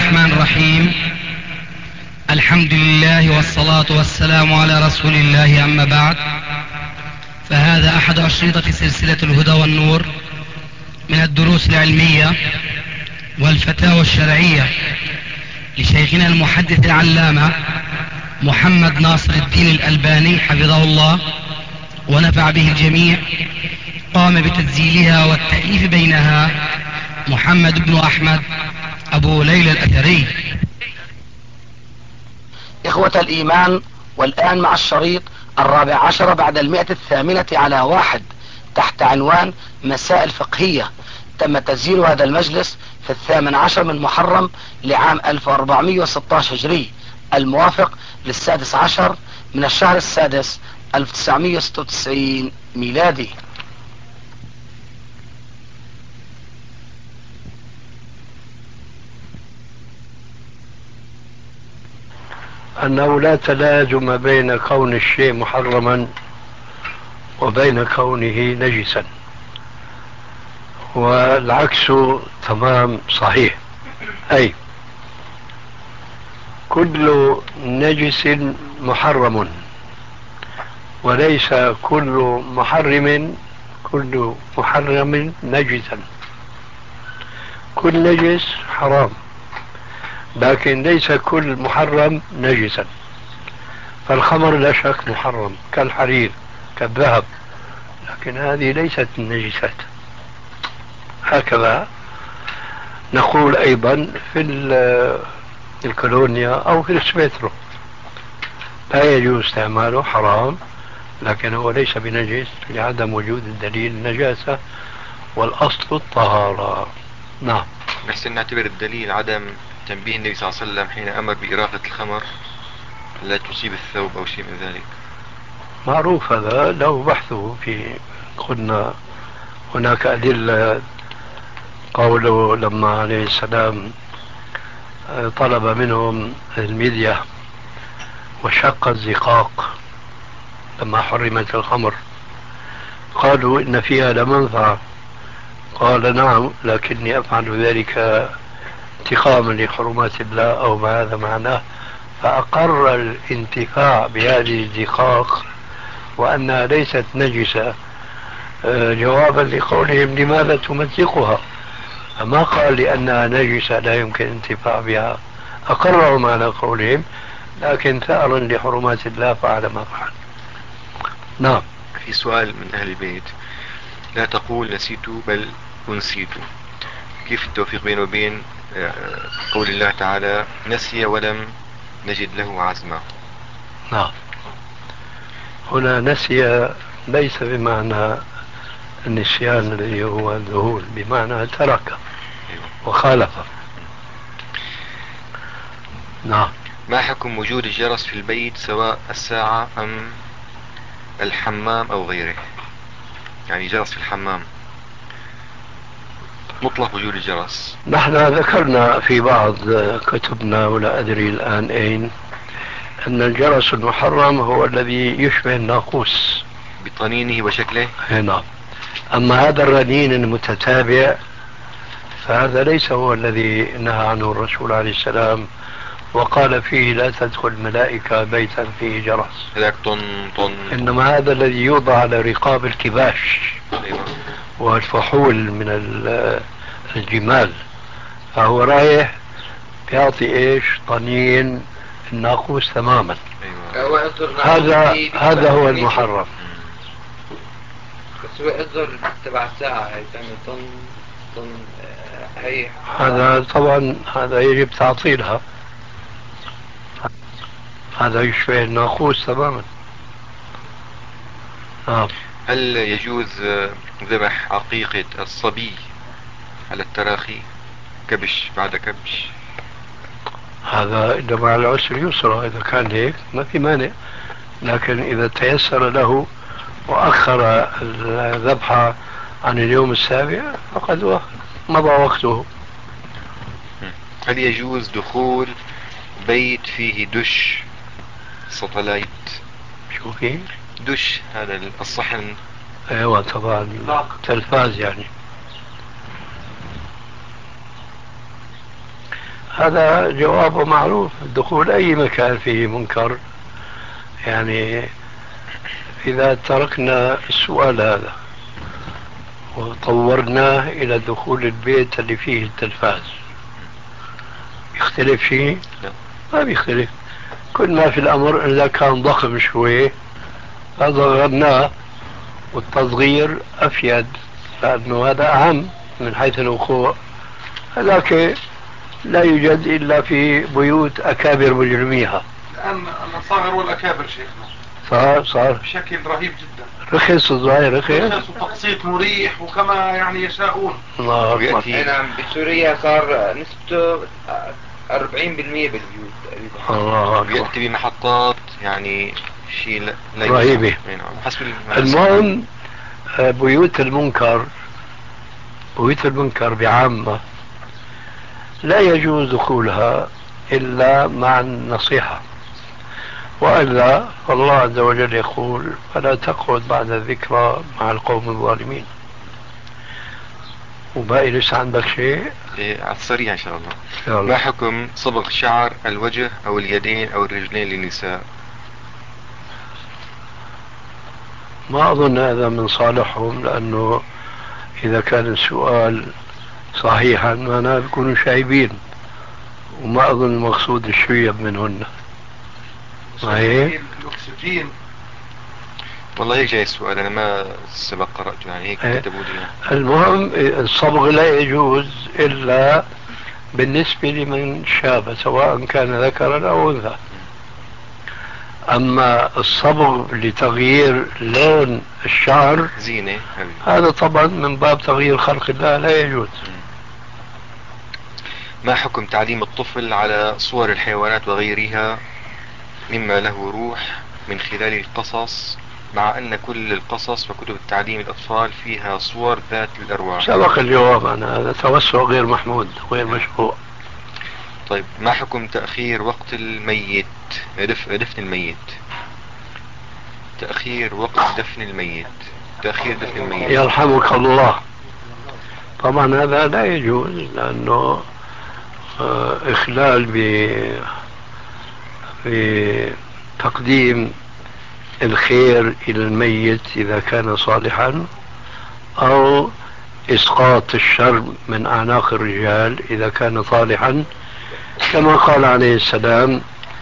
الرحمن الرحيم. الحمد لله والصلاة والسلام على رسول الله، أما بعد، فهذا أحد أشرطة سلسلة الهدى والنور من الدروس العلمية والفتاوى الشرعية لشيخنا المحدث العلامة محمد ناصر الدين الألباني حفظه الله ونفع به الجميع. قام بتسجيلها والتأليف بينها محمد بن أحمد أبو ليلى الأثري. إخوة الإيمان، والآن مع الشريط 14 بعد 108 على 1 تحت عنوان مسائل فقهية. تم تسجيل هذا المجلس في 18 من محرم لعام 1416 هجري، الموافق لل16 من الشهر السادس 1996 ميلادي. أنه لا تلازم بين كون الشيء محرما وبين كونه نجسا، والعكس تمام صحيح. أي كل نجس محرم، وليس كل محرم نجسا. كل نجس حرام، لكن ليس كل محرم نجسا. فالخمر لا شك محرم كالحرير كالذهب، لكن هذه ليست النجسات. هكذا نقول أيضا في الكولونيا أو في السبيترو لا يجوز استعماله، حرام، لكن هو ليس بنجس لعدم وجود الدليل النجاسة، والأصل الطهارة. نعم. نحسن نعتبر الدليل عدم تنبيه النبي صلى الله عليه وسلم حين أمر بإراقة الخمر لا تصيب الثوب أو شيء من ذلك. معروف هذا، له بحثه في، قلنا هناك أدلة. قوله لما عليه السلام طلب منهم المدية وشق الزقاق لما حرمت الخمر، قالوا إن فيها لمنفعة، قال نعم، لكني أفعل ذلك انتقاما لحرمات الله أو ما هذا معناه. فأقر الانتفاع بهذه الزقاق وأنها ليست نجسة، جوابا لقولهم لماذا تمزقها، فما قال لأنها نجسة لا يمكن الانتفاع بها. أقرهم على قولهم، لكن ثأرا لحرمات الله فعل ما فعل. نعم. في سؤال من أهل البيت: لا تقول نسيت بل أنسيت، كيف التوفيق بينه وبين قول الله تعالى نسي ولم نجد له عزما؟ نعم. هنا نسي ليس بمعنى النسيان الذي هو الذهول، بمعنى ترك وخالف. نعم. ما حكم وجود الجرس في البيت سواء الساعة أم الحمام أو غيره؟ يعني جرس في الحمام، مطلق وجود الجرس. نحن ذكرنا في بعض كتبنا ولا أدري الآن أين أن الجرس المحرم هو الذي يشبه الناقوس بطنينه وشكله. نعم. أما هذا الرنين المتتابع فهذا ليس هو الذي نهى عنه الرسول عليه السلام وقال فيه لا تدخل الملائكة بيتا فيه جرس. إنما هذا الذي يوضع على رقاب الكباش والفحول من الجمال، فهو رايح بيعطي ايش؟ طنين الناقوس تماما. هذا هو المحرم. بس هو يقدر تبع الساعة هي تعمل طن هي. هذا طبعا هذا يجب تعطيلها، هذا يشبه الناقوس تماما. هل يجوز ذبح عقيقة الصبي على التراخي، كبش بعد كبش؟ هذا إذا مع العسر يسرى، إذا كان هيك ما في مانع، لكن إذا تيسر له وأخر الذبحة عن اليوم السابع فقد مضى وقته. هل يجوز دخول بيت فيه دش ساتلايت؟ شو فيه؟ دش، هذا الصحن. ايوه طبعا، تلفاز يعني. هذا جوابه معروف. دخول أي مكان فيه منكر، يعني إذا تركنا السؤال هذا وطورناه إلى دخول البيت اللي فيه التلفاز، يختلف شيء؟ لا. ما بيختلف. كل ما في الأمر إذا كان ضخم شوي فصغرناه، والتصغير أفيد لأنه هذا أهم من حيث الوقوع. هذاك لا يوجد إلا في بيوت أكابر مجرميها. الآن صغر والأكابر شيخنا صار بشكل رهيب جدا، رخص الظاهر، رخص وتقسيط مريح وكما يعني يشاءون. الله أكبر. ويأتي نعم، بسوريا صار نسبته 40% بالبيوت تقريبا. الله أكبر. ويأتي بمحطات يعني شيء لا رهيبة. نعم. حسب المهم بيوت المنكر، بيوت المنكر بعامة لا يجوز دخولها إلا مع النصيحة، وإلا فالله عز وجل يقول: فلا تقعد بعد الذكرى مع القوم الظالمين. وباقي لسه عندك شيء؟ على السريع إن شاء الله. يلا. ما حكم صبغ شعر الوجه أو اليدين أو الرجلين للنساء؟ ما أظن هذا من صالحهم، لأنه إذا كان السؤال صحيحا معناه بيكونوا شايبين، وما أظن المقصود الشيب منهن. صحيح؟ الأكسجين. والله هيك جاي السؤال، أنا ما سبق قرأته، يعني هيك كتبوا لي. المهم الصبغ لا يجوز إلا بالنسبة لمن شاب، سواء كان ذكرا أو أنثى. أما الصبغ لتغيير لون الشعر زينة هذا طبعا من باب تغيير خلق الله، لا يجوز. ما حكم تعليم الطفل على صور الحيوانات وغيرها مما له روح من خلال القصص، مع أن كل القصص وكتب التعليم الأطفال فيها صور ذات الأرواح؟ سبق الجواب عن هذا، توسع غير محمود غير مشروع. طيب، ما حكم تأخير وقت الميت، دفن الميت؟ تأخير وقت دفن الميت، تأخير دفن الميت. يرحمك الله. طبعا هذا لا يجوز، لأنه إخلال بتقديم الخير إلى الميت إذا كان صالحا، أو إسقاط الشر من أعناق الرجال إذا كان صالحا، كما قال عليه السلام: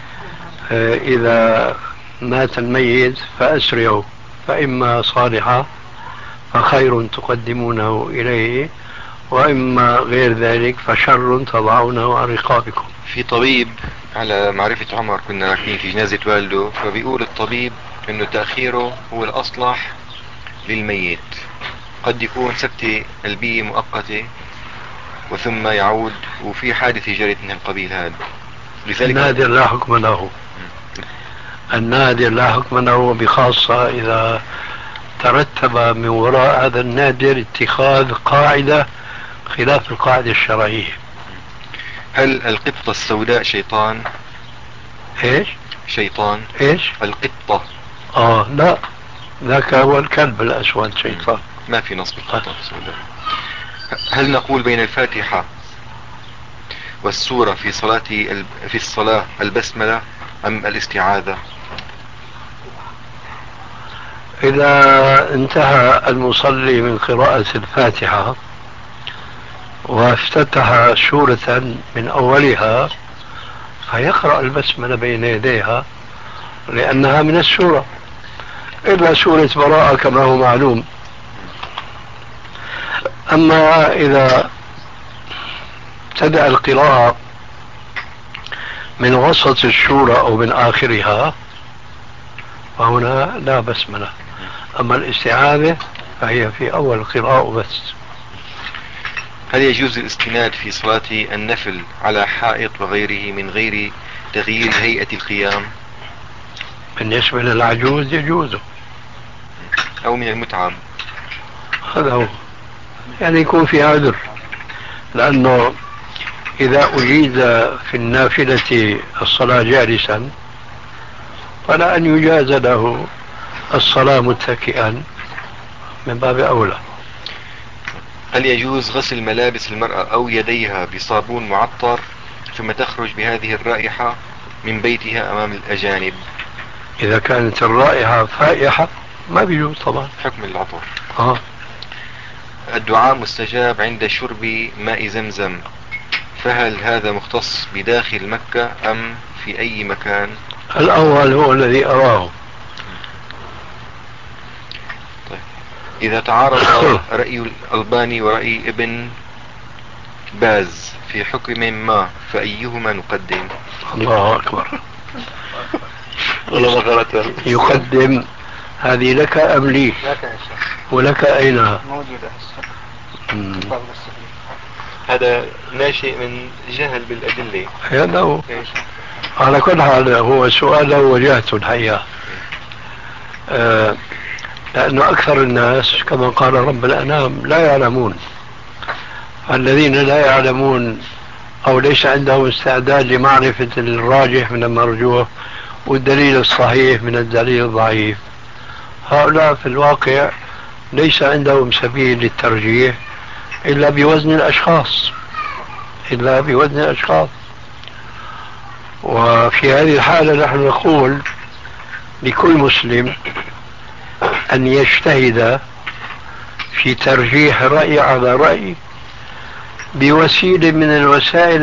إذا مات الميت فأسرعوا، فإما صالحا فخير تقدمونه إليه، وإما غير ذلك فشر تضعونه عن رقابكم. في طبيب على معرفة عمر كنا راكبين في جنازة والده، فبيقول الطبيب انه تأخيره هو الأصلح للميت. قد يكون سكتة قلبية مؤقتة وثم يعود، وفي حادثة جرت من القبيل هذا. النادر لا حكم له، النادر لا حكم له، بخاصة إذا ترتب من وراء هذا النادر اتخاذ قاعدة خلاف القاعدة الشرعية. هل القطة السوداء شيطان؟ ايش؟ شيطان. ايش؟ القطة. لا، ذاك هو الكلب الأسود شيطان. ما في نص بالقطة السوداء. هل نقول بين الفاتحة والسورة في الصلاة البسملة أم الاستعاذة؟ إذا انتهى المصلي من قراءة الفاتحة وافتتح سورة من أولها فيقرأ البسملة بين يديها، لأنها من السورة، إلا سورة براءة كما هو معلوم. أما إذا ابتدأ القراءة من وسط السورة أو من آخرها فهنا لا بسملة. أما الاستعاذة فهي في أول القراءة بس. هل يجوز الاستناد في صلاة النفل على حائط وغيره من غير تغيير هيئة القيام؟ بالنسبة للعجوز يجوز، أو من المتعب. هذا هو، يعني يكون في عذر، لأنه إذا أجيز في النافلة الصلاة جالسا فلا أن يجاز له الصلاة متكئا من باب أولى. هل يجوز غسل ملابس المرأة أو يديها بصابون معطر ثم تخرج بهذه الرائحة من بيتها أمام الأجانب. إذا كانت الرائحة فائحة ما بيجوز طبعا. حكم العطر. الدعاء مستجاب عند شرب ماء زمزم، فهل هذا مختص بداخل مكة أم في أي مكان؟ الأول هو الذي أراه. طيب. إذا تعارض رأي الألباني ورأي ابن باز في حكم ما فأيهما نقدم؟ الله أكبر. يقدم هذه لك أم لي؟ ولك أين؟ موجودة هذا ناشئ من جهل بالأدلة. هذا هو. على كل حال هو سؤال له وجهته الحقيقة. لأنه أكثر الناس كما قال رب الأنام لا يعلمون. الذين لا يعلمون أو ليس عندهم استعداد لمعرفة الراجح من المرجوح والدليل الصحيح من الدليل الضعيف، هؤلاء في الواقع ليس عندهم سبيل للترجيح إلا بوزن الأشخاص. وفي هذه الحالة نحن نقول لكل مسلم أن يجتهد في ترجيح رأي على رأي بوسيلة من الوسائل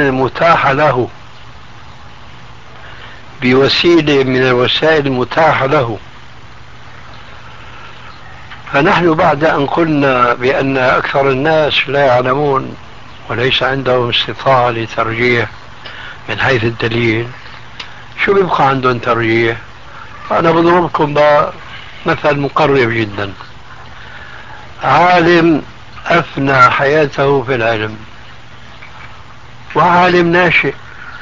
المتاحة له. فنحن بعد أن قلنا بأن أكثر الناس لا يعلمون وليس عندهم استطاعة لترجيح من حيث الدليل، شو بيبقى عندهم ترجيح؟ أنا بضربكم مثل مقرب جدا. عالم أفنى حياته في العلم وعالم ناشئ،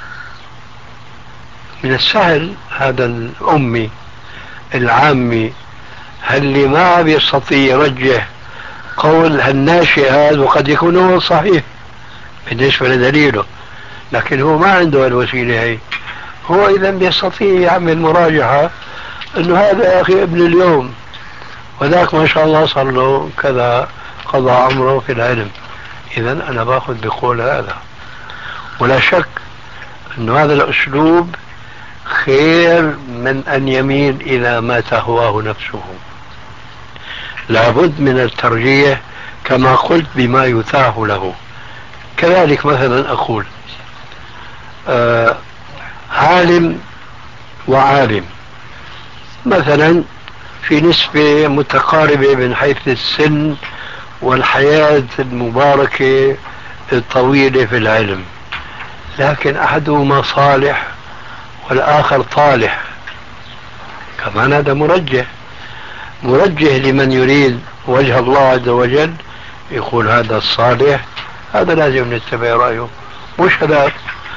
من السهل هذا الأمي العامي اللي ما بيستطيع يرجح قول الناشئ هذا، وقد يكون هو صحيح بالنسبة لدليله، لكن هو ما عنده الوسيلة هي. هو إذا بيستطيع يعمل مراجعة إنه هذا يا أخي ابن اليوم وذاك ما شاء الله صار له كذا قضى عمره في العلم، إذا أنا باخذ بقول هذا. ولا شك أن هذا الأسلوب خير من أن يميل إلى ما تهواه نفسه. لابد من الترجيح كما قلت بما يتاح له. كذلك مثلا أقول عالم وعالم مثلا في نسبة متقاربة من حيث السن والحياة المباركة الطويلة في العلم، لكن أحدهما صالح والآخر طالح، كمان هذا مرجح لمن يريد وجه الله عز وجل، يقول هذا الصالح هذا لازم نتبع رأيه مش هذا.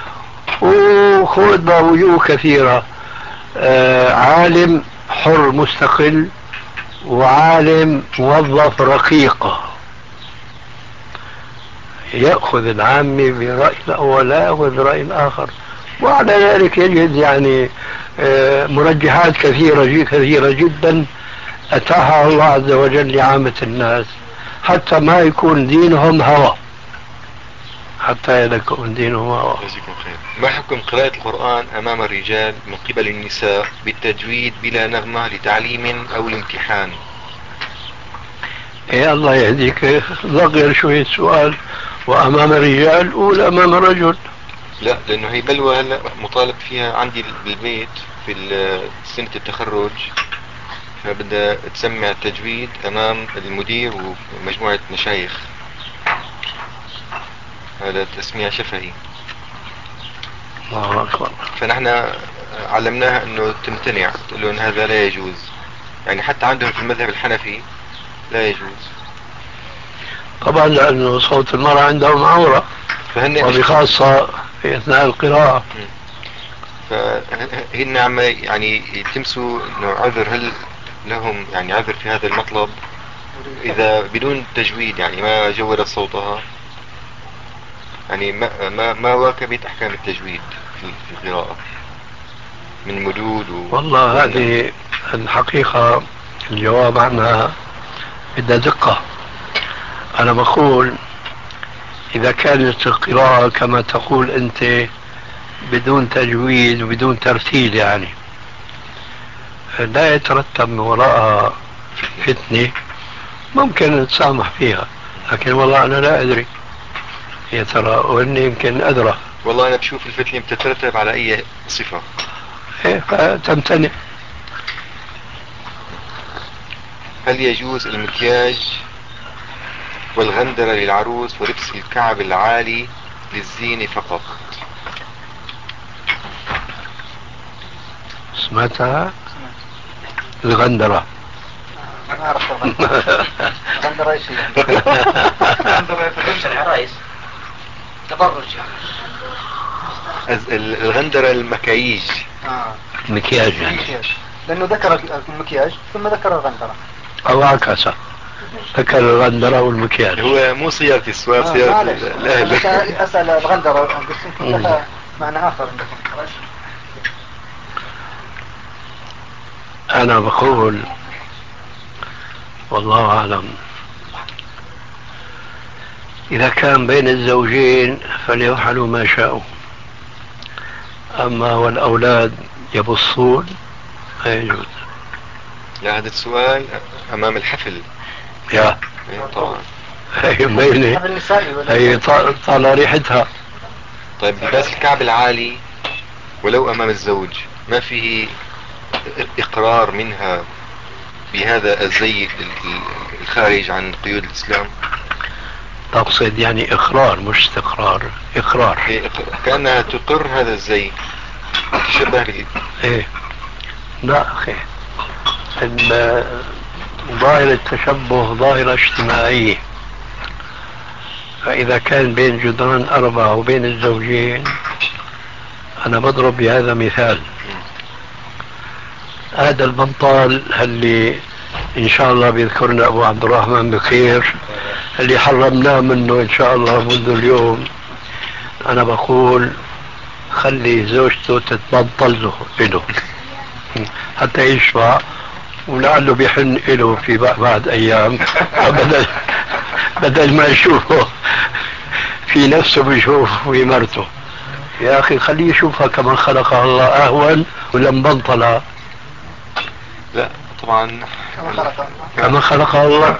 وخذ وجوه كثيرة، عالم حر مستقل وعالم موظف رقيق، يأخذ العامة برأي الأول لا يأخذ برأي الآخر. وعلى ذلك يجد يعني مرجحات كثيرة جدا أتاحها الله عز وجل لعامة الناس، حتى ما يكون دينهم هوى. ما حكم قراءة القرآن أمام الرجال من قبل النساء بالتجويد بلا نغمة لتعليم أو الامتحان؟ يا الله يهديك، ضغير شوية سؤال، وأمام الرجال ولا أمام الرجل؟ لا، لأنه هي بلوى هلا مطالب فيها عندي بالبيت في سنة التخرج، فبدأ تسمع التجويد أمام المدير ومجموعة مشايخ، هذا تسميع شفهي. الله أكبر. فنحن علمناها أنه تمتنع، تقول له أن هذا لا يجوز، يعني حتى عندهم في المذهب الحنفي لا يجوز طبعا، لأنه صوت المرأة عندهم عورة، وبخاصة في أثناء القراءة. فهن عم يعني يلتمسوا انه عذر، هل لهم يعني عذر في هذا المطلب اذا بدون تجويد، يعني ما جودت صوتها، يعني ما واكبت احكام التجويد في القراءة من مدود والله هذه الحقيقة الجواب عنها بدها دقة. أنا بقول إذا كانت القراءة كما تقول أنت بدون تجويد وبدون ترتيل يعني لا يترتب من وراءها فتنة، ممكن نتسامح فيها، لكن والله أنا لا أدري يا ترى، وإني يمكن أدرى. والله أنا بشوف الفتنة بتترتب على أي صفة. فتمتنع. هل يجوز المكياج والغندرة للعروس ولبس الكعب العالي للزينة فقط؟ سمعتها الغندرة. ما أعرف غندرة إيش هي؟ غندرة العرايس تبرج الغندرة المكاييج. مكياج يعني. لأنه ذكر المكياج ثم ذكر الغندرة، أو عكسة، ذكر الغندرة والمكياج. هو مو صياغة السؤال، صياغة الأهل. أسأل الغندرة لها معنى آخر عندكم. أنا بقول والله أعلم، إذا كان بين الزوجين فليفعلوا ما شاءوا، أما والأولاد يبصون لا يجوز. لا، هذا السؤال أمام الحفل. يا طبعا هي ميلة، هي طال ريحتها. طيب لباس الكعب العالي ولو أمام الزوج ما فيه إقرار منها بهذا الزي الخارج عن قيود الإسلام؟ تقصد يعني إقرار مش استقرار؟ إقرار، كأنها تقر هذا الزي، تشبه به. إيه لا أخي، ظاهرة التشبه ظاهرة اجتماعية، فإذا كان بين جدران أربعة وبين الزوجين، أنا بضرب بهذا مثال. هذا البنطال اللي إن شاء الله بيذكرنا أبو عبد الرحمن بخير، اللي حرمناه منه إن شاء الله منذ اليوم، أنا بقول خلي زوجته تتبنطل له حتى يشفع، ولعله بيحن له في بعد أيام بدل ما يشوفه في نفسه بيشوف في مرته. يا أخي خليه يشوفها كما خلقها الله أهون ولا مبنطلة؟ لا طبعا كما خلقها الله.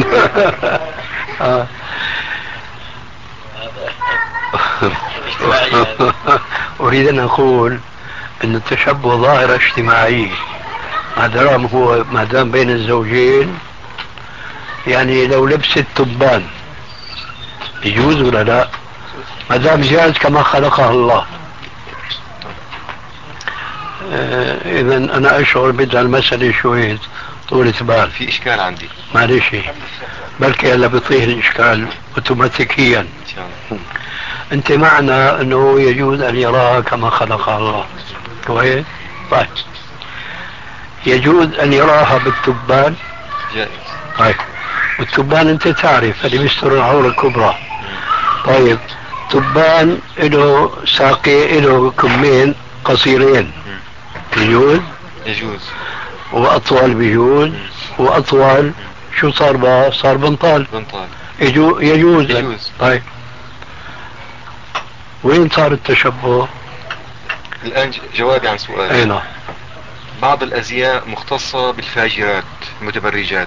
أريد أن أقول أن التشبه ظاهرة اجتماعية، ما دام بين الزوجين. يعني لو لبست تبان يجوز ولا لا؟ ما دام جاز كما خلقها الله. إذا أنا أشعر بدها المسألة شوية طولة بال. في إشكال عندي، معلش، بلكي هلا بيطير الإشكال أوتوماتيكيا. إن شاء الله. أنت معنى أنه يجوز أن يراها كما خلقها الله، كويس؟ طيب يجوز أن يراها بالتبان؟ جائز. طيب والتبان أنت تعرف اللي بيستر العورة الكبرى. طيب تبان له ساقي، له كمين قصيرين، يجوز؟ يجوز. وأطول بيجوز، وأطول شو صار بقى؟ صار بنطال. يجوز. طيب وين صار التشبه؟ الآن جوابي عن سؤالي. أين؟ بعض الأزياء مختصة بالفاجرات المتبرجات،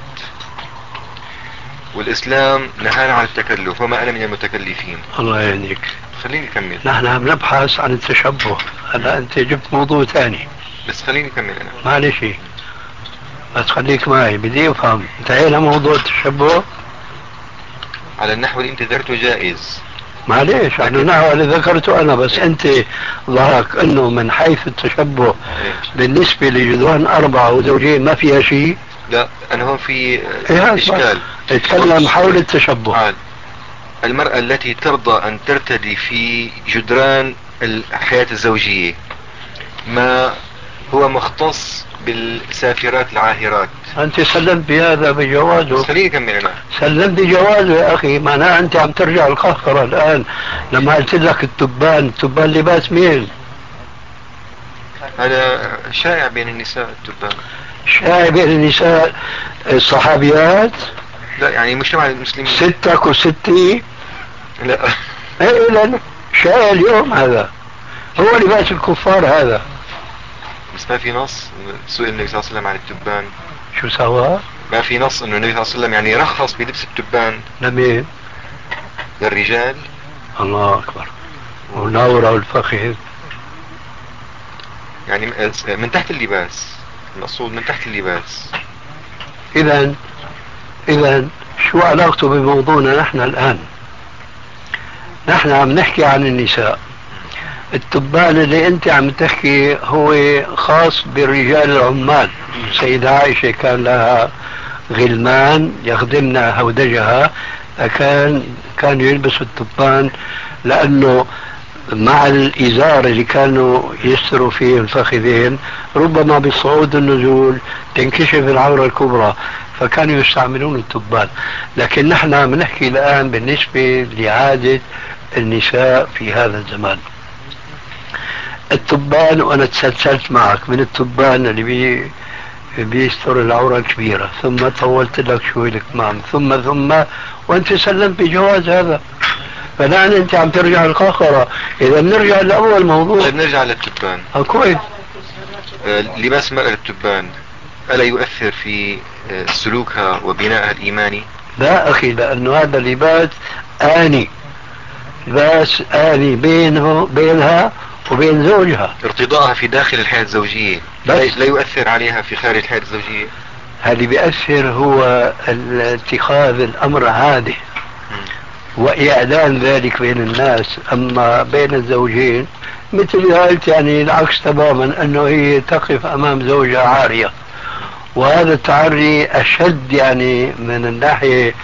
والإسلام نهانا عن التكلف وما أنا من المتكلفين. الله يهديك. خليني أكمل. نحن عم نبحث عن التشبه، هلا أنت جبت موضوع ثاني. بس خليني أكمل أنا. معلش بس خليك معي، بدي أفهم انتهينا موضوع التشبه على النحو اللي أنت ذكرته جائز. معليش على النحو اللي ذكرته أنا، بس أنت ظهرك أنه من حيث التشبه بالنسبة لجدران أربعة وزوجين ما فيها شيء. لا أنا هون في إشكال. اتكلم حول التشبه. المرأة التي ترضى أن ترتدي في جدران الحياة الزوجية ما هو مختص بالسافرات العاهرات، أنت سلمت بهذا بجوازه. خليني أكمل أنا. سلمت بجوازه يا أخي، معناه أنت عم ترجع القهقرة الآن لما قلت لك التبان لباس مين؟ هذا شائع بين النساء التبان. شائع بين النساء الصحابيات؟ لا يعني مجتمع المسلمين. ستك وستي؟ لا ايه لا شائع اليوم هذا. هو لباس الكفار هذا. بس ما في نص سئل النبي صلى الله عليه وسلم عن التبان. شو سوى؟ ما في نص انه النبي صلى الله عليه وسلم يعني رخص بلبس التبان لمين؟ للرجال. الله اكبر. وناورة الفخذ يعني من تحت اللباس، المقصود من تحت اللباس. اذا شو علاقته بموضوعنا نحن الان؟ نحن عم نحكي عن النساء. التبان اللي انت عم تحكي هو خاص بالرجال العمال. السيدة عائشة كان لها غلمان يخدمن هودجها، كانوا يلبسوا التبان لانه مع الإزار اللي كانوا يستروا فيه الفخذين ربما بالصعود والنزول تنكشف العورة الكبرى، فكانوا يستعملون التبان. لكن نحن عم نحكي الآن بالنسبة لعادة النساء في هذا الزمان. التبان، وأنا تسلسلت معك من التبان اللي بيستر العورة الكبيرة، ثم طولت لك شوي الكمام، ثم وأنت سلمت بجواز هذا. فالآن أنت عم ترجع القاقرة. إذا بنرجع لأول موضوع. طيب نرجع للتبان. كويس. لباس المرأة للتبان ألا يؤثر في سلوكها وبنائها الإيماني؟ لا أخي، لأنه هذا لباس آني، لباس آني بينها وبين زوجها. ارتضاءها في داخل الحياة الزوجية لا يؤثر عليها في خارج الحياة الزوجية. هذا بيأثر هو اتخاذ الأمر عادي وإعلان ذلك بين الناس. أما بين الزوجين مثل ما قلت يعني العكس تماما، أنه هي تقف أمام زوجها عارية، وهذا التعري أشد يعني من الناحية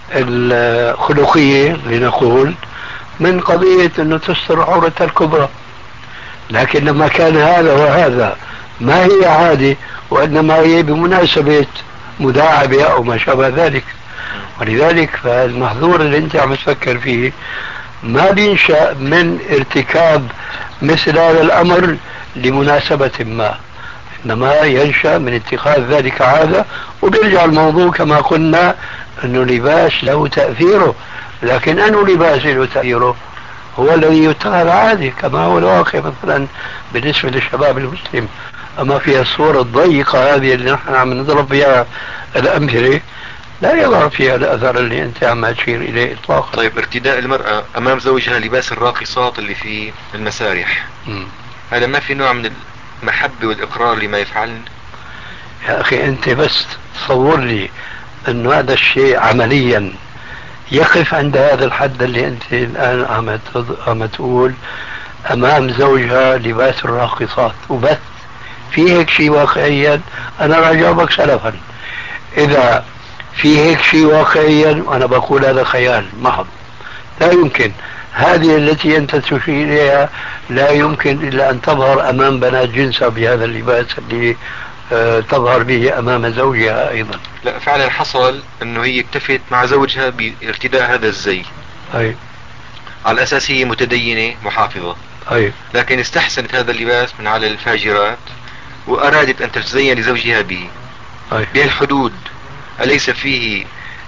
الخلقية لنقول من قضية أنه تستر عورتها الكبرى. لكن لما كان هذا وهذا ما هي عادي، وإنما هي بمناسبة مداعبة أو ما شابه ذلك، ولذلك فالمحظور اللي انت عم تفكر فيه ما بينشأ من ارتكاب مثل هذا الأمر لمناسبة ما، إنما ينشأ من اتخاذ ذلك عادة. وبيرجع الموضوع كما قلنا أنه لباس له تأثيره، لكن أنه لباس له تأثيره هو الذي يتخذ عادي كما هو الواقع مثلا بالنسبة للشباب المسلم. أما في الصورة الضيقة هذه اللي نحن عم نضرب بها الأمثلة لا يظهر فيها الأثر اللي أنت عم تشير إليه إطلاقا. طيب ارتداء المرأة أمام زوجها لباس الراقصات اللي في المسارح، هذا ما في نوع من المحبة والإقرار لما يفعلن؟ يا أخي أنت بس تصور لي أنه هذا الشيء عمليا يقف عند هذا الحد اللي أنت الآن عم تقول أمام زوجها لباس الراقصات وبس. في هيك شيء واقعيا؟ أنا راح أجاوبك سلفا. إذا في هيك شيء واقعيا وأنا بقول هذا خيال محض، لا يمكن. هذه التي أنت تشير إليها لا يمكن إلا أن تظهر أمام بنات جنسها بهذا اللباس اللي تظهر به أمام زوجها أيضا. لا فعلا حصل أنه هي اكتفت مع زوجها بارتداء هذا الزي، أي على أساس هي متدينة محافظة، أي، لكن استحسنت هذا اللباس من على الفاجرات وأرادت أن تتزين لزوجها به بهالحدود. أليس فيه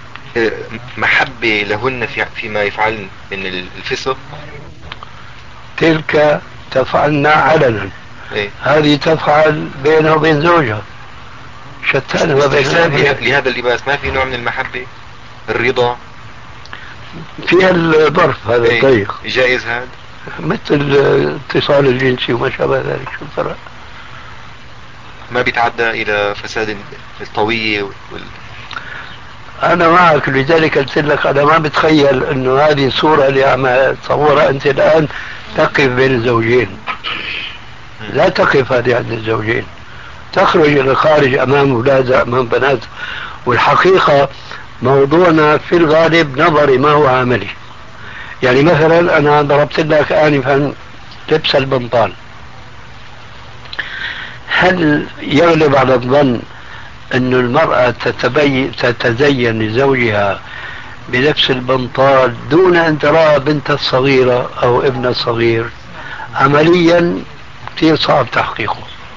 محبة لهن فيما يفعلن من الفسق؟ تلك تفعلنا علنا، هذه تفعل بينها وبين زوجها، شتان ما بينها. لهذا اللباس ما في نوع من المحبة، الرضا فيها الظرف هذا الضيق جائز، هذا مثل الاتصال الجنسي وما شابه ذلك. شو الفرق؟ ما بيتعدى إلى فساد الطوية أنا معك، لذلك قلت لك أنا ما بتخيل أنه هذه الصورة اللي عم تصورها أنت الآن تقف بين الزوجين. لا تقف هذه عند الزوجين، تخرج إلى الخارج أمام أولادها أمام بنات. والحقيقة موضوعنا في الغالب نظري ما هو عملي. يعني مثلا أنا ضربت لك آنفا لبس البنطال، هل يغلب على الظن أن المرأة تتزين لزوجها بلبس البنطال دون أن ترى بنت الصغيرة أو ابن الصغير؟ عمليا كثير صعب تحقيقه،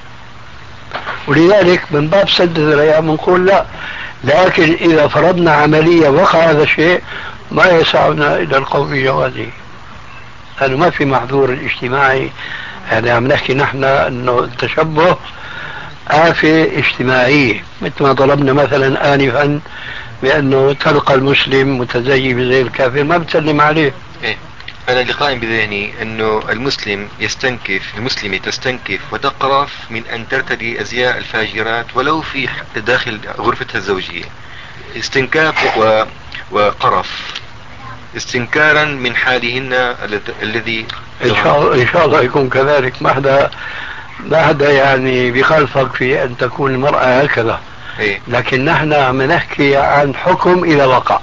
ولذلك من باب سد الذريعة بنقول لا. لكن إذا فرضنا عمليا وقع هذا الشيء ما يسعنا إلى القول بجوازه، لأنه ما في محظور الاجتماعي يعني عم نحكي نحن انه التشبه آفة اجتماعية، مثل ما ضربنا مثلا آنفا بأنه تلقى المسلم متزيي زي الكافر ما بتسلم عليه. إيه؟ أنا اللي قائم بذهني أنه المسلمة تستنكف وتقرف من أن ترتدي أزياء الفاجرات ولو في داخل غرفتها الزوجية، استنكاف وقرف، استنكارا من حالهن الذي إن شاء الله يكون كذلك. ما حدا يعني بخالفك في أن تكون المرأة هكذا. إيه؟ لكن نحن عم نحكي عن حكم إذا وقع.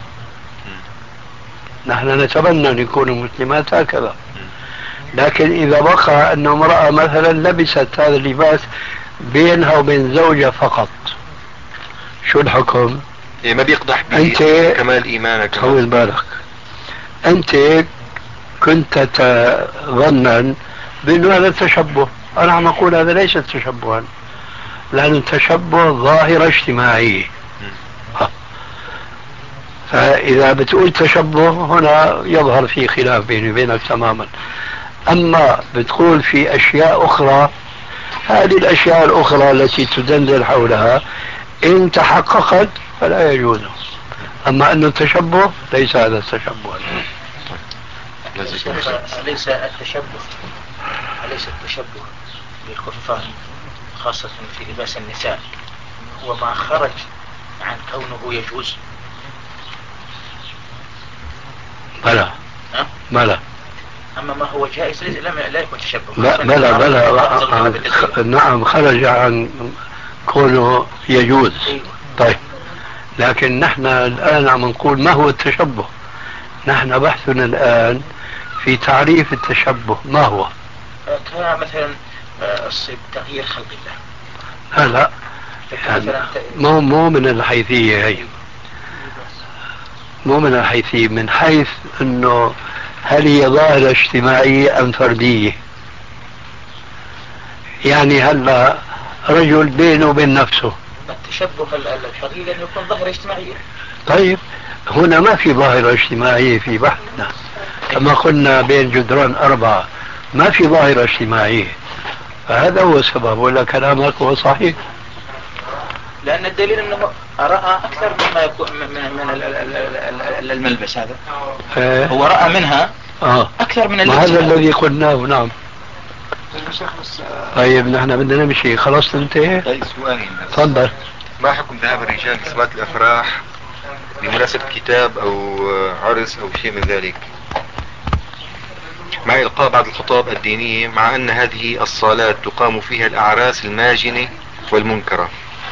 نحن نتمنى أن يكونوا مسلمات هكذا، لكن إذا وقع أن امرأة مثلا لبست هذا اللباس بينها وبين زوجها فقط، شو الحكم؟ إيه؟ ما بيقدح كمال إيمانك. طول بالك، أنت كنت تظنا بأنه هذا تشبه. أنا عم أقول هذا ليس تشبها، لأنه تشبه ظاهرة اجتماعية. فإذا بتقول تشبه هنا يظهر في خلاف بيني وبينك تماما. أما بتقول في أشياء أخرى، هذه الأشياء الأخرى التي تدندن حولها إن تحققت فلا يجوز. أما أنه تشبه ليس هذا التشبه. أليس التشبه بالكفار خاصة في لباس النساء هو ما خرج عن كونه يجوز؟ بلى. أما ما هو جائز لا يكون تشبه. بلى. نعم، خرج عن كونه يجوز. طيب، لكن نحن الآن عم نقول ما هو التشبه. نحن بحثنا الآن في تعريف التشبه ما هو. مثلا تغيير خلق الله. لا يعني مو من الحيثية هي، مو من الحيثية، من حيث انه هل هي ظاهرة اجتماعية ام فردية. يعني هلا رجل بينه وبين نفسه. التشبه الحقيقي أن يكون ظاهرة اجتماعية. طيب هنا ما في ظاهرة اجتماعية في بحثنا، كما قلنا بين جدران 4 ما في ظاهرة اجتماعية. فهذا هو السبب، ولا كلامك هو صحيح؟ لأن الدليل أنه رأى أكثر مما يكون من الملبس هذا. هو رأى منها أكثر من اللبس. هذا الذي قلناه. نعم. طيب نحن بدنا نمشي، خلاص ننتهي. طيب سؤالي، تفضل. ما حكم ذهاب الرجال لصلاة الأفراح بمناسبة كتاب أو عرس أو شيء من ذلك، مع إلقاء بعض الخطاب الدينية، مع أن هذه الصالات تقام فيها الأعراس الماجنة والمنكرة؟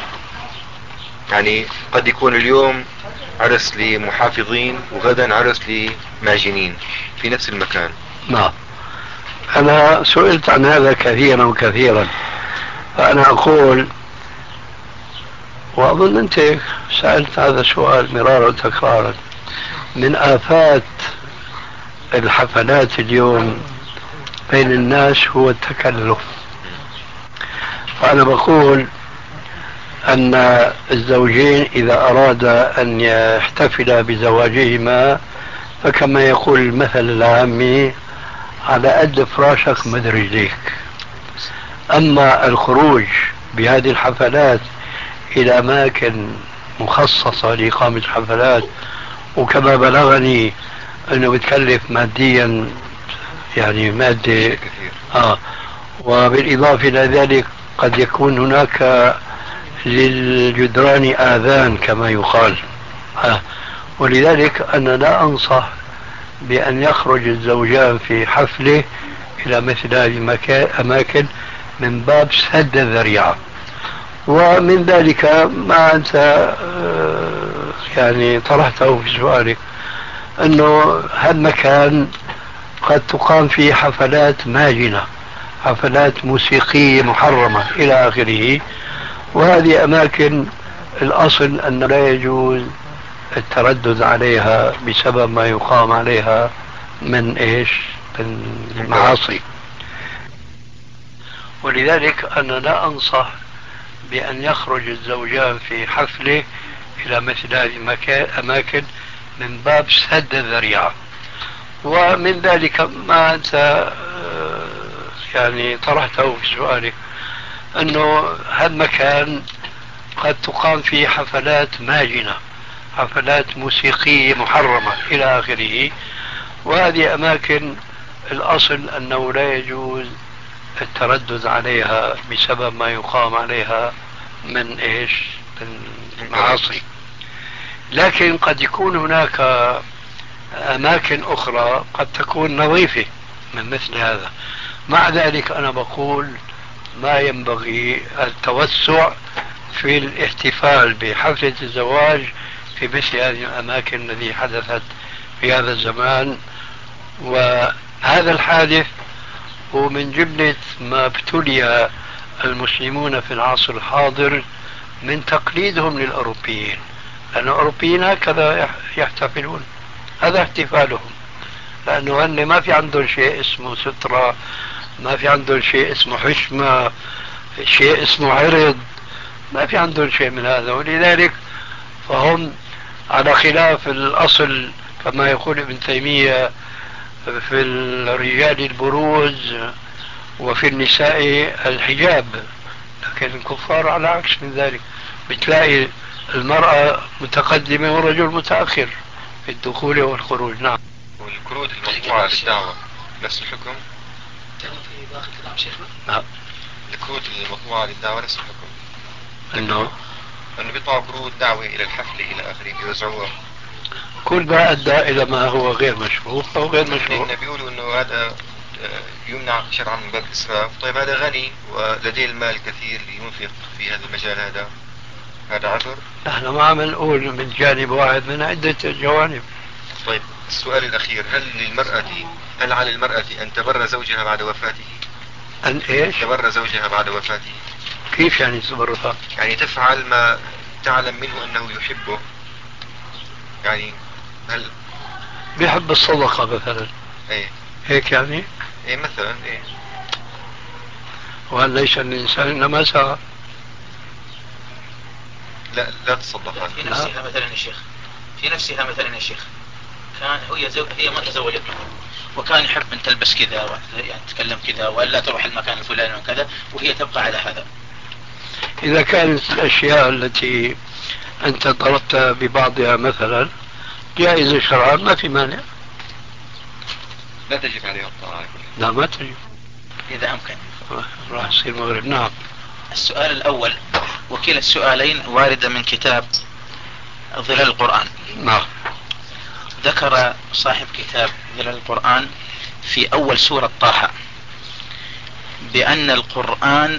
يعني قد يكون اليوم عرس لمحافظين وغدا عرس لماجنين في نفس المكان. نعم، أنا سئلت عن هذا كثيرا وكثيرا، فأنا أقول، وأظن أنت سألت هذا السؤال مرارا وتكرارا، من آفات الحفلات اليوم بين الناس هو التكلف. فأنا بقول أن الزوجين إذا أراد أن يحتفلا بزواجهما فكما يقول المثل العامي على قد فراشك مد رجليك. أما الخروج بهذه الحفلات إلى أماكن مخصصة لإقامة الحفلات، وكما بلغني أنه بتكلف ماديا، يعني مادة وبالإضافة إلى ذلك قد يكون هناك للجدران آذان كما يقال. ولذلك أنا لا أنصح بأن يخرج الزوجان في حفلة إلى مثل هذه الأماكن من باب سد الذريعة. ومن ذلك ما أنت يعني طرحته في سؤالك، أنه هالمكان قد تقام فيه حفلات ماجنة، حفلات موسيقية محرمة إلى آخره، وهذه أماكن الأصل أن لا يجوز التردد عليها بسبب ما يقام عليها من المعاصي. ولذلك أنا لا أنصح بأن يخرج الزوجان في حفلة إلى مثل هذه الأماكن من باب سد الذريعة. ومن ذلك ما أنت يعني طرحته في سؤالي، أنه هالمكان قد تقام فيه حفلات ماجنة، حفلات موسيقية محرمة إلى آخره، وهذه أماكن الأصل أنه لا يجوز التردد عليها بسبب ما يقام عليها من إيش؟ من معاصي. لكن قد يكون هناك أماكن أخرى قد تكون نظيفة من مثل هذا. مع ذلك أنا بقول ما ينبغي التوسع في الاحتفال بحفلة الزواج في مثل هذه الأماكن التي حدثت في هذا الزمان. وهذا الحادث هو من جملة ما ابتلي المسلمون في العصر الحاضر من تقليدهم للأوروبيين، لأن الأوروبيين هكذا يحتفلون، هذا احتفالهم، لأنه هن ما في عندهم شيء اسمه سترة، ما في عندهم شيء اسمه حشمة، شيء اسمه عرض، ما في عندهم شيء من هذا. ولذلك فهم على خلاف الأصل كما يقول ابن تيمية في الرجال البروز وفي النساء الحجاب، لكن الكفار على عكس من ذلك، بتلاقي المرأة متقدمة والرجل متأخر في الدخول والخروج. نعم. والكروت المطبوعة للدعوة نفس الحكم؟ نعم. الكروت المطبوعة للدعوة نفس الحكم؟ انه بيطبعوا كروت دعوة إلى الحفل إلى آخره بيوزعوها. كل ما أدى إلى ما هو غير مشروع أو غير مشروع. لأن بيقولوا إنه هذا يمنع شرعا من باب الإسراف. طيب هذا غني ولديه المال كثير لينفق في هذا المجال، هذا عذر؟ نحن ما عم نقول من جانب واحد، من عدة جوانب. طيب السؤال الأخير، هل على المرأة أن تبر زوجها بعد وفاته؟ أن إيش؟ تبر زوجها بعد وفاته. كيف يعني تبرها؟ يعني تفعل ما تعلم منه أنه يحبه، يعني هل بيحب الصدقة مثلا؟ ايه هيك يعني؟ ايه مثلا ايه. وهل ليس الإنسان إنما سعى؟ لا تصدق في نفسها مثلا يا شيخ، في نفسها مثلا يا شيخ، كان هي ما تزوجت وكان يحب أن تلبس كذا يعني تتكلم كذا ولا تروح المكان الفلاني وكذا، وهي تبقى على هذا. إذا كانت الأشياء التي أنت ضربت ببعضها مثلا جائزة شرعا ما في مانع. لا تجب عليها الطاعة. لا ما تجب إذا أمكن. راح يصير مغرب. نعم. السؤال الأول، وكلا السؤالين واردة من كتاب ظلال القرآن. نعم. ذكر صاحب كتاب ظلال القرآن في أول سورة طه بأن القرآن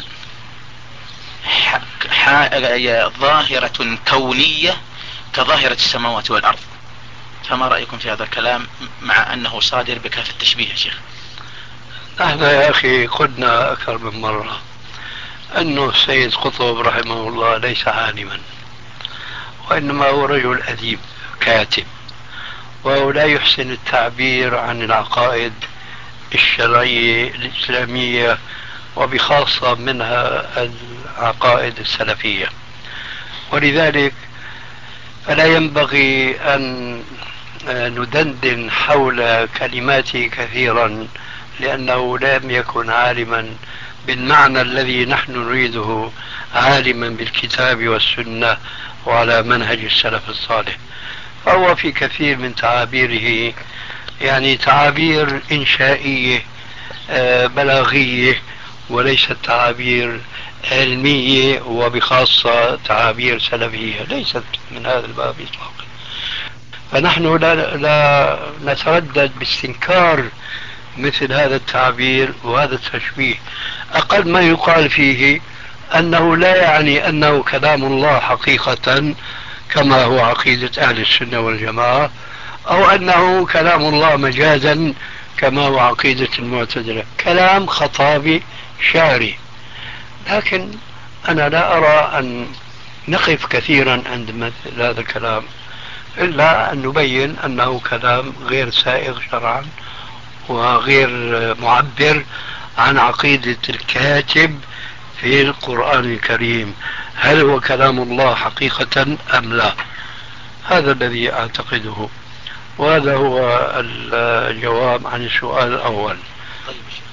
ظاهرة كونية كظاهرة السماوات والأرض، فما رأيكم في هذا الكلام مع أنه صادر بكافة التشبيه يا شيخ؟ نحن يا أخي قلنا أكثر من مرة أنه السيد قطب رحمه الله ليس عالما، وإنما هو رجل أديب كاتب، وهو لا يحسن التعبير عن العقائد الشرعية الإسلامية وبخاصة منها العقائد السلفية، ولذلك فلا ينبغي أن ندندن حول كلماته كثيرا، لأنه لم يكن عالما بالمعنى الذي نحن نريده، عالما بالكتاب والسنة وعلى منهج السلف الصالح. فهو في كثير من تعابيره يعني تعابير إنشائية بلاغية، وليست تعابير علمية وبخاصة تعابير سلفية، ليست من هذا الباب إطلاقا. فنحن لا نتردد باستنكار مثل هذا التعبير وهذا التشبيه. أقل ما يقال فيه أنه لا يعني أنه كلام الله حقيقة كما هو عقيدة أهل السنة والجماعة، أو أنه كلام الله مجازا كما هو عقيدة المعتزلة، كلام خطابي شعري. لكن أنا لا أرى أن نقف كثيرا عند مثل هذا الكلام، إلا أن نبين أنه كلام غير سائغ شرعا وغير معبر عن عقيدة الكاتب في القرآن الكريم، هل هو كلام الله حقيقة أم لا؟ هذا الذي أعتقده، وهذا هو الجواب عن السؤال الأول. طيب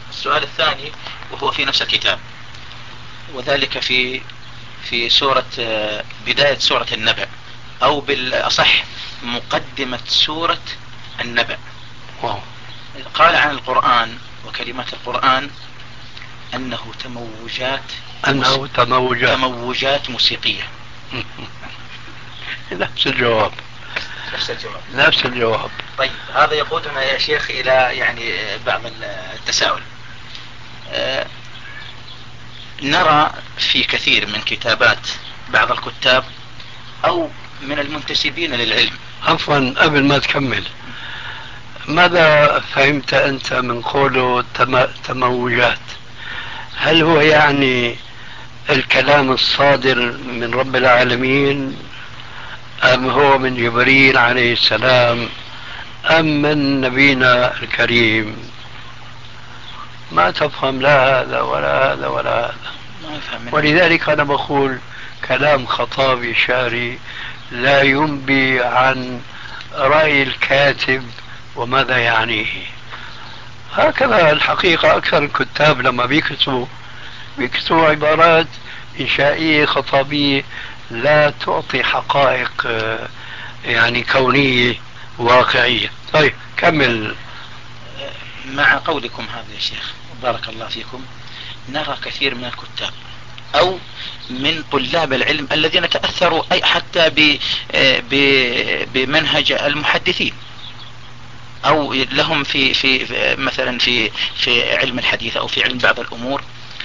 السؤال الثاني وهو في نفس الكتاب، وذلك في سورة بداية سورة النبأ، أو بالأصح مقدمة سورة النبأ. قال عن القرآن وكلمات القرآن أنه تموجات موسيقية. نفس الجواب. نفس الجواب. طيب هذا يقودنا يا شيخ إلى يعني بعض التساؤل. نرى في كثير من كتابات بعض الكتاب أو من المنتسبين للعلم. عفوا قبل ما تكمل، ماذا فهمت أنت من قوله تموجات؟ هل هو يعني الكلام الصادر من رب العالمين، أم هو من جبريل عليه السلام، أم من نبينا الكريم؟ ما تفهم لا هذا ولا هذا ولا هذا. ولذلك أنا بقول كلام خطابي شعري لا ينبي عن رأي الكاتب وماذا يعنيه. هكذا الحقيقة أكثر الكتاب لما بيكتبوا عبارات إنشائية خطابية لا تعطي حقائق يعني كونية واقعية. طيب كمل. مع قولكم هذا يا شيخ بارك الله فيكم، نرى كثير من الكتاب أو من طلاب العلم الذين تأثروا أي حتى بمنهج المحدثين، أو لهم في مثلا في علم الحديث أو في علم بعض الأمور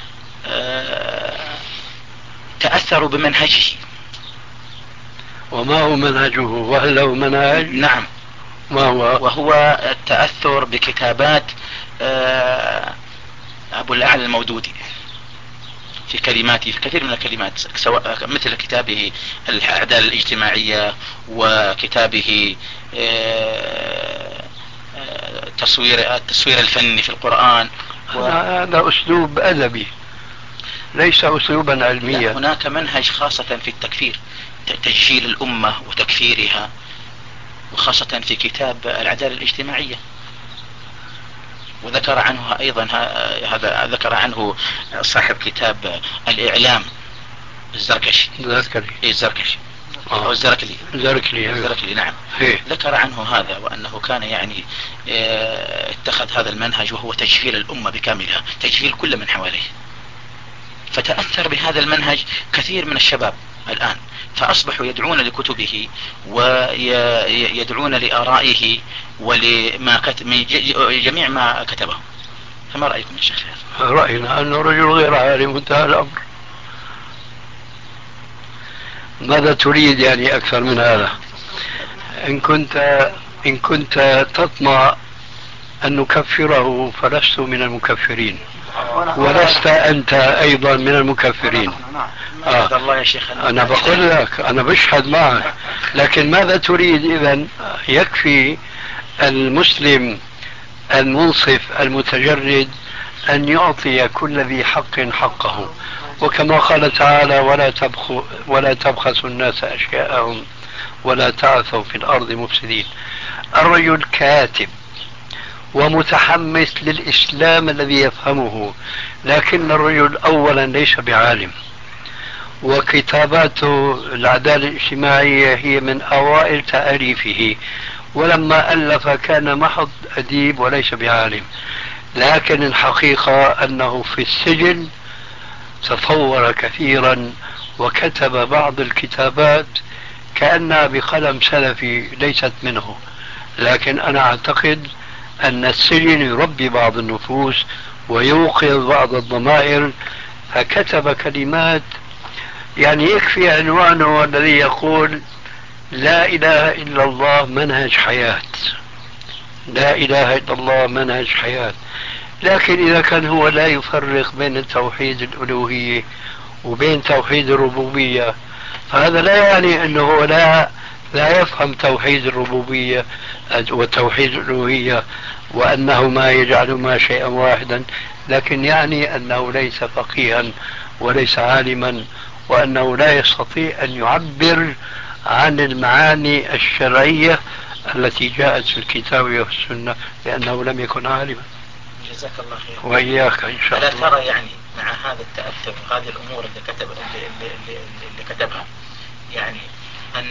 تأثروا بمنهجه. وما هو منهجه؟ وهل له منهج؟ نعم. ما هو؟ وهو التأثر بكتابات أبو الأعلى المودودي في كلماته، في كثير من الكلمات، سواء مثل كتابه الأعدال الاجتماعية، وكتابه التصوير الفني في القرآن. هذا أسلوب أدبي ليس أسلوبا علميا. هناك منهج خاصة في التكفير، تجهيل الأمة وتكفيرها، وخاصة في كتاب العدالة الاجتماعية. وذكر عنه أيضا هذا ذكر عنه صاحب كتاب الإعلام الزركشي. أو الزركلي نعم. ذكر عنه هذا، وأنه كان يعني اتخذ هذا المنهج وهو تجهيل الأمة بكاملها، تجهيل كل من حواليه. فتأثر بهذا المنهج كثير من الشباب الآن، فأصبحوا يدعون لكتبه ويدعون لآرائه ولما جميع ما كتبه. فما رأيكم يا شيخ؟ رأينا أنه رجل غير عالم، انتهى الأمر. ماذا تريد يعني أكثر من هذا؟ إن كنت تطمع أن نكفره فلست من المكفرين، ولست أنت أيضا من المكفرين. الله يا شيخ. أنا بقول لك، أنا بشهد معك، لكن ماذا تريد إذن؟ يكفي المسلم المنصف المتجرد أن يعطي كل ذي حق حقه، وكما قال تعالى ولا تبخسوا الناس أشياءهم ولا تعثوا في الأرض مفسدين. الرجل كاتب ومتحمس للإسلام الذي يفهمه، لكن الرجل أولا ليس بعالم، وكتاباته العدالة الاجتماعية هي من أوائل تأليفه، ولما ألف كان محض أديب وليس بعالم. لكن الحقيقة أنه في السجن تطور كثيرا وكتب بعض الكتابات كأنها بقلم سلفي ليست منه. لكن أنا أعتقد أن السجن يربي بعض النفوس ويوقظ بعض الضمائر، فكتب كلمات يعني يكفي عنوانه الذي يقول لا إله إلا الله منهج حياة، لا إله إلا الله منهج حياة. لكن إذا كان هو لا يفرق بين توحيد الألوهية وبين توحيد الربوبية، فهذا لا يعني أنه لا يفهم توحيد الربوبية وتوحيد الألوهية وأنهما يجعلهما شيئا واحدا، لكن يعني أنه ليس فقيها وليس عالما، وأنه لا يستطيع أن يعبر عن المعاني الشرعية التي جاءت في الكتاب والسنة لأنه لم يكن عالما. جزاك الله خير. وإياك إن شاء الله. ألا ترى يعني مع هذا التأثر وهذه الأمور اللي كتبها يعني أن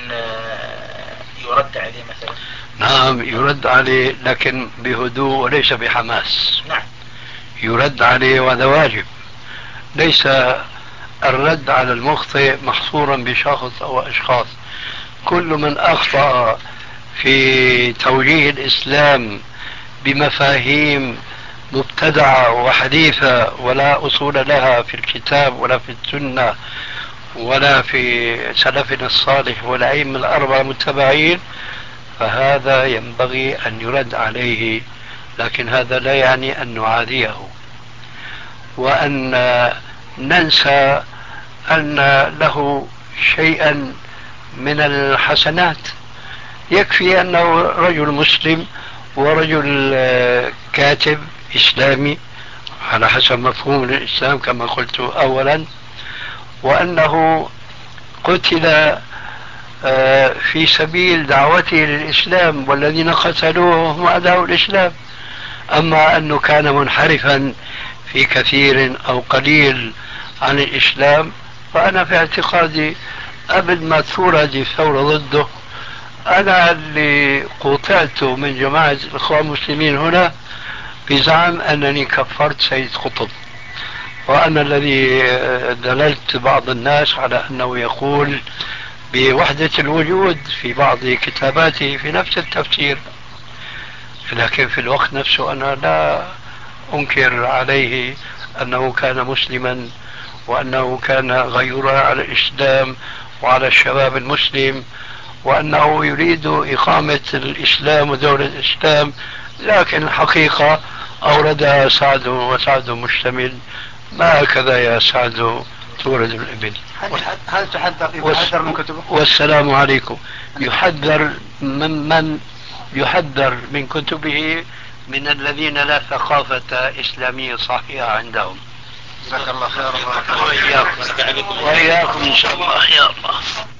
يرد عليه مثلا؟ نعم يرد عليه، لكن بهدوء وليس بحماس. نعم. يرد عليه وهذا واجب. ليس الرد على المخطئ محصورا بشخص أو أشخاص. كل من أخطأ في توجيه الإسلام بمفاهيم مبتدعة وحديثة ولا أصول لها في الكتاب ولا في السنة ولا في سلفنا الصالح والأئمة الأربعة المتبعين، فهذا ينبغي أن يرد عليه. لكن هذا لا يعني أن نعاديه وأن ننسى أن له شيئا من الحسنات. يكفي أنه رجل مسلم ورجل كاتب إسلامي على حسب مفهوم الإسلام كما قلت أولا، وأنه قتل في سبيل دعوته للإسلام، والذين قتلوه هم أعداء الإسلام. أما أنه كان منحرفا في كثير أو قليل عن الإسلام، فأنا في اعتقادي قبل ما تثور هذه الثورة ضده، أنا اللي قطعت من جماعة الإخوان المسلمين هنا بزعم أنني كفرت سيد قطب، وأنا الذي دللت بعض الناس على أنه يقول بوحدة الوجود في بعض كتاباته في نفس التفسير. لكن في الوقت نفسه أنا لا أنكر عليه أنه كان مسلما وأنه كان غيورا على الإسلام وعلى الشباب المسلم، وأنه يريد إقامة الإسلام ودولة الإسلام. لكن الحقيقة أوردها سعد، وسعد مشتمل، ما هكذا يا سعد تورد الإبل. هل يحذر من كتبه؟ والسلام عليكم. يحذر من يحذر من كتبه؟ من الذين لا ثقافة إسلامية صحيحة عندهم. جزاك الله خيرا. وإياكم إن شاء الله. يا الله.